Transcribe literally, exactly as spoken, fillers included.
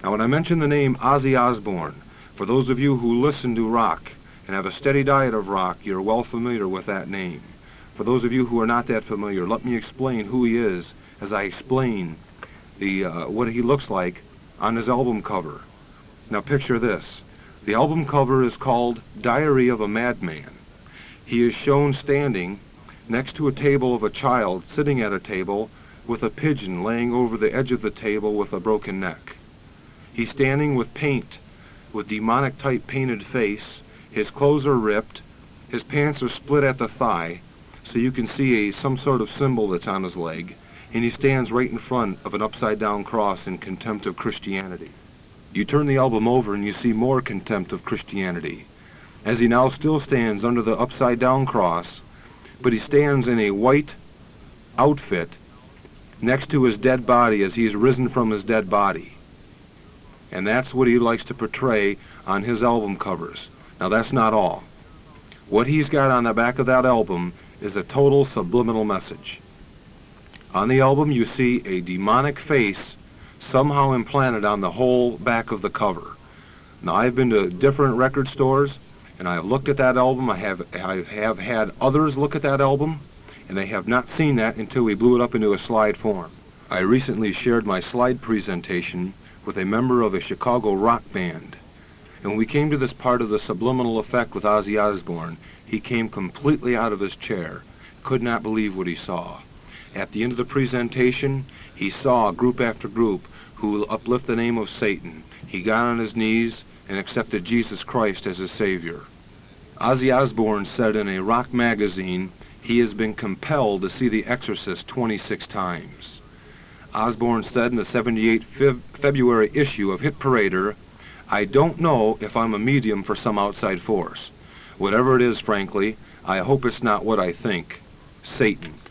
Now, when I mention the name Ozzy Osbourne, for those of you who listen to rock and have a steady diet of rock, you're well familiar with that name. For those of you who are not that familiar, let me explain who he is as I explain the uh, what he looks like on his album cover. Now, picture this. The album cover is called Diary of a Madman. He is shown standing next to a table of a child sitting at a table with a pigeon laying over the edge of the table with a broken neck. He's standing with paint, with demonic-type painted face. His clothes are ripped. His pants are split at the thigh, so you can see a, some sort of symbol that's on his leg. And he stands right in front of an upside-down cross in contempt of Christianity. You turn the album over and you see more contempt of Christianity, as he now still stands under the upside-down cross, but he stands in a white outfit next to his dead body as he's risen from his dead body. And that's what he likes to portray on his album covers. Now, that's not all. What he's got on the back of that album is a total subliminal message. On the album, you see a demonic face somehow implanted on the whole back of the cover. Now, I've been to different record stores, and I have looked at that album. I have, I have had others look at that album, and they have not seen that until we blew it up into a slide form. I recently shared my slide presentation with a member of a Chicago rock band. And when we came to this part of the subliminal effect with Ozzy Osbourne, he came completely out of his chair, could not believe what he saw. At the end of the presentation, he saw group after group who will uplift the name of Satan. He got on his knees and accepted Jesus Christ as his Savior. Ozzy Osbourne said in a rock magazine he has been compelled to see The Exorcist twenty-six times. Osbourne said in the seventy-eighth Feb- February issue of Hit Parader, "I don't know if I'm a medium for some outside force. Whatever it is, frankly, I hope it's not what I think. Satan."